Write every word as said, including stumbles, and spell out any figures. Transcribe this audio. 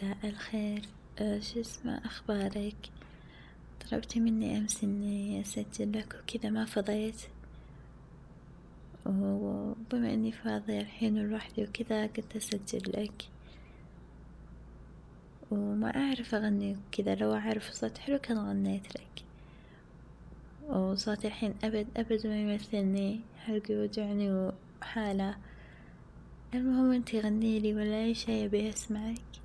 مساء الخير. أه شو اسمه أخبارك؟ طلبتي مني أمس إني أسجل لك وكذا ما فضيت، وبما إني فاضية الحين لوحدي وكذا قلت أسجل لك. وما أعرف أغني وكذا، لو أعرف صوت حلو كان غنيت لك، وصوتي الحين أبد أبد ما يمثلني، حلقي وجعني وحالة. المهم انتي غنيلي ولا أي شي أبي أسمعك.